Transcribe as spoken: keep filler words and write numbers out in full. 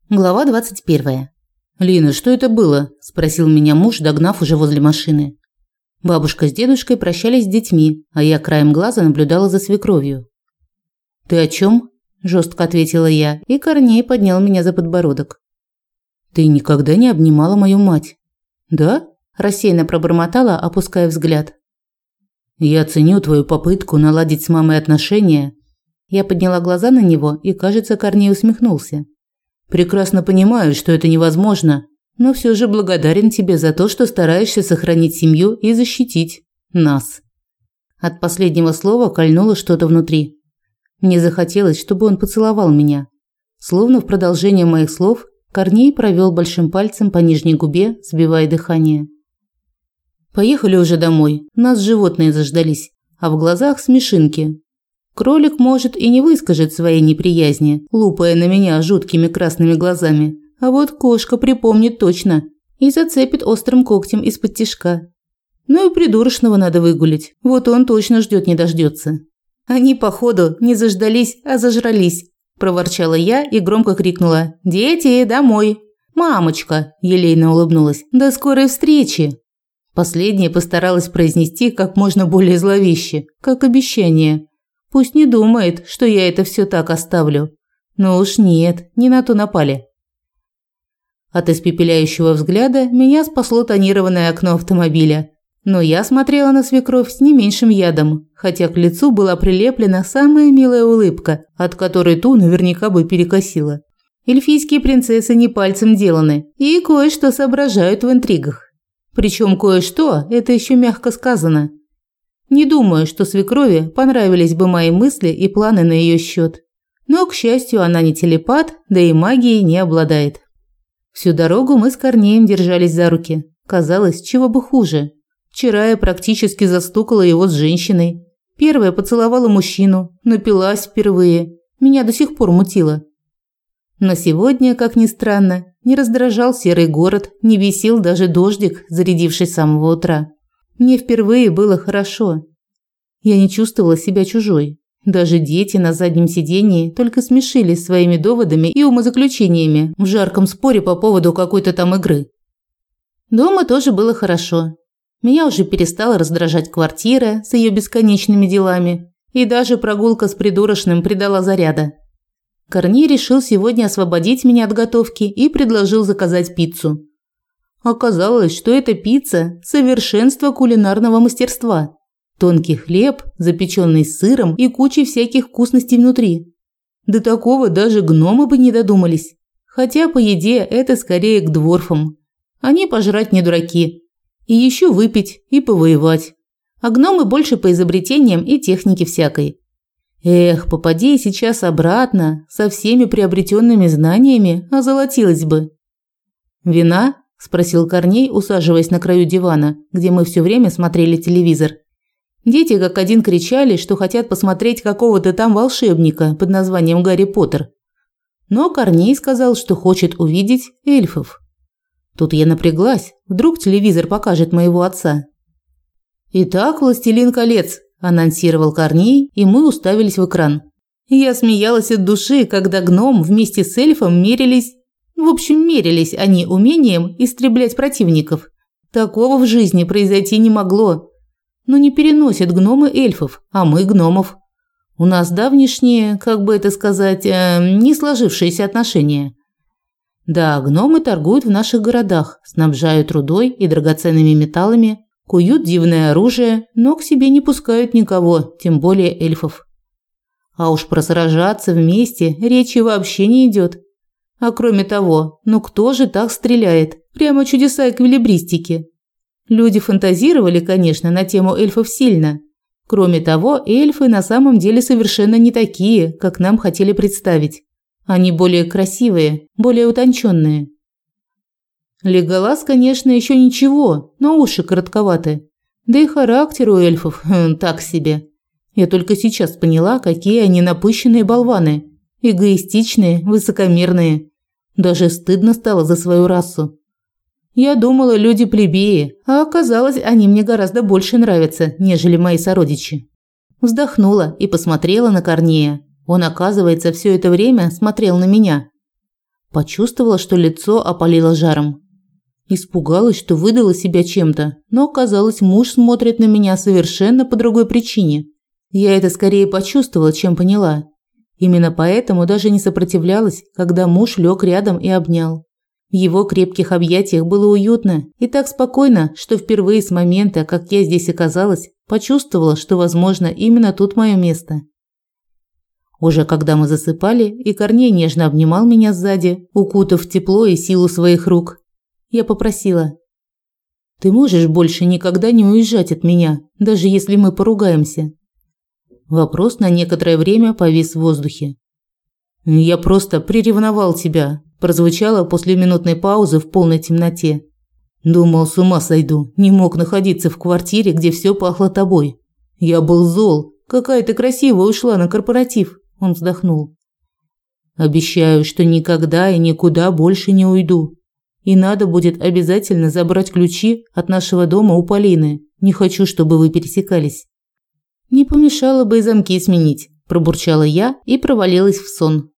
Глава двадцать первая. «Лина, что это было?» – спросил меня муж, догнав уже возле машины. Бабушка с дедушкой прощались с детьми, а я краем глаза наблюдала за свекровью. «Ты о чем?» – жестко ответила я, и Корней поднял меня за подбородок. «Ты никогда не обнимала мою мать?» «Да?» – рассеянно пробормотала, опуская взгляд. «Я ценю твою попытку наладить с мамой отношения». Я подняла глаза на него, и, кажется, Корней усмехнулся. «Прекрасно понимаю, что это невозможно, но все же благодарен тебе за то, что стараешься сохранить семью и защитить нас». От последнего слова кольнуло что-то внутри. Мне захотелось, чтобы он поцеловал меня. Словно в продолжение моих слов, Корней провел большим пальцем по нижней губе, сбивая дыхание. «Поехали уже домой, нас животные заждались, а в глазах смешинки». Кролик, может, и не выскажет своей неприязни, лупая на меня жуткими красными глазами, а вот кошка припомнит точно и зацепит острым когтем из-под тишка. Ну и придурочного надо выгулить, вот он точно ждет не дождется. «Они, походу, не заждались, а зажрались», – проворчала я и громко крикнула: «Дети, домой!» «Мамочка!» – елейно улыбнулась. «До скорой встречи!» Последнее постаралась произнести как можно более зловеще, как обещание. Пусть не думает, что я это все так оставлю. Но уж нет, не на то напали. От испепеляющего взгляда меня спасло тонированное окно автомобиля. Но я смотрела на свекровь с не меньшим ядом, хотя к лицу была прилеплена самая милая улыбка, от которой ту наверняка бы перекосила. Эльфийские принцессы не пальцем деланы и кое-что соображают в интригах. Причем кое-что – это еще мягко сказано. Не думаю, что свекрови понравились бы мои мысли и планы на ее счет. Но, к счастью, она не телепат, да и магией не обладает. Всю дорогу мы с Корнеем держались за руки. Казалось, чего бы хуже. Вчера я практически застукала его с женщиной. Первая поцеловала мужчину, напилась впервые. Меня до сих пор мутило. Но сегодня, как ни странно, не раздражал серый город, не бесил даже дождик, зарядивший с самого утра. Мне впервые было хорошо. Я не чувствовала себя чужой. Даже дети на заднем сидении только смешились своими доводами и умозаключениями в жарком споре по поводу какой-то там игры. Дома тоже было хорошо. Меня уже перестала раздражать квартира с ее бесконечными делами, и даже прогулка с придурочным придала заряда. Корней решил сегодня освободить меня от готовки и предложил заказать пиццу. Оказалось, что эта пицца – совершенство кулинарного мастерства. Тонкий хлеб, запеченный с сыром и кучей всяких вкусностей внутри. До такого даже гномы бы не додумались. Хотя по еде это скорее к дворфам. Они пожрать не дураки. И еще выпить и повоевать. А гномы больше по изобретениям и технике всякой. Эх, попади сейчас обратно, со всеми приобретенными знаниями озолотилась бы. «Вина?» – спросил Корней, усаживаясь на краю дивана, где мы все время смотрели телевизор. Дети как один кричали, что хотят посмотреть какого-то там волшебника под названием Гарри Поттер. Но Корней сказал, что хочет увидеть эльфов. Тут я напряглась, вдруг телевизор покажет моего отца. «Итак, «Властелин колец», – анонсировал Корней, и мы уставились в экран. Я смеялась от души, когда гном вместе с эльфом мерились... В общем, мерились они умением истреблять противников. Такого в жизни произойти не могло. Но не переносят гномы эльфов, а мы гномов. У нас давнишние, как бы это сказать, э, не сложившиеся отношения. Да, гномы торгуют в наших городах, снабжают рудой и драгоценными металлами, куют дивное оружие, но к себе не пускают никого, тем более эльфов. А уж про сражаться вместе речи вообще не идет. А кроме того, ну кто же так стреляет? Прямо чудеса эквилибристики. Люди фантазировали, конечно, на тему эльфов сильно. Кроме того, эльфы на самом деле совершенно не такие, как нам хотели представить. Они более красивые, более утонченные. Леголас, конечно, еще ничего, но уши коротковаты. Да и характер у эльфов хм, так себе. Я только сейчас поняла, какие они напыщенные болваны. Эгоистичные, высокомерные. Даже стыдно стало за свою расу. Я думала, люди плебеи, а оказалось, они мне гораздо больше нравятся, нежели мои сородичи. Вздохнула и посмотрела на Корнея. Он, оказывается, все это время смотрел на меня. Почувствовала, что лицо опалило жаром. Испугалась, что выдала себя чем-то, но оказалось, муж смотрит на меня совершенно по другой причине. Я это скорее почувствовала, чем поняла. Именно поэтому даже не сопротивлялась, когда муж лег рядом и обнял. В его крепких объятиях было уютно и так спокойно, что впервые с момента, как я здесь оказалась, почувствовала, что, возможно, именно тут мое место. Уже когда мы засыпали, и Корней нежно обнимал меня сзади, укутав в тепло и силу своих рук, я попросила: «Ты можешь больше никогда не уезжать от меня, даже если мы поругаемся?» Вопрос на некоторое время повис в воздухе. «Я просто приревновал тебя», – прозвучало после минутной паузы в полной темноте. «Думал, с ума сойду, не мог находиться в квартире, где все пахло тобой. Я был зол. Какая ты красивая ушла на корпоратив», – он вздохнул. «Обещаю, что никогда и никуда больше не уйду. И надо будет обязательно забрать ключи от нашего дома у Полины. Не хочу, чтобы вы пересекались». «Не помешало бы и замки сменить», – пробурчала я и провалилась в сон.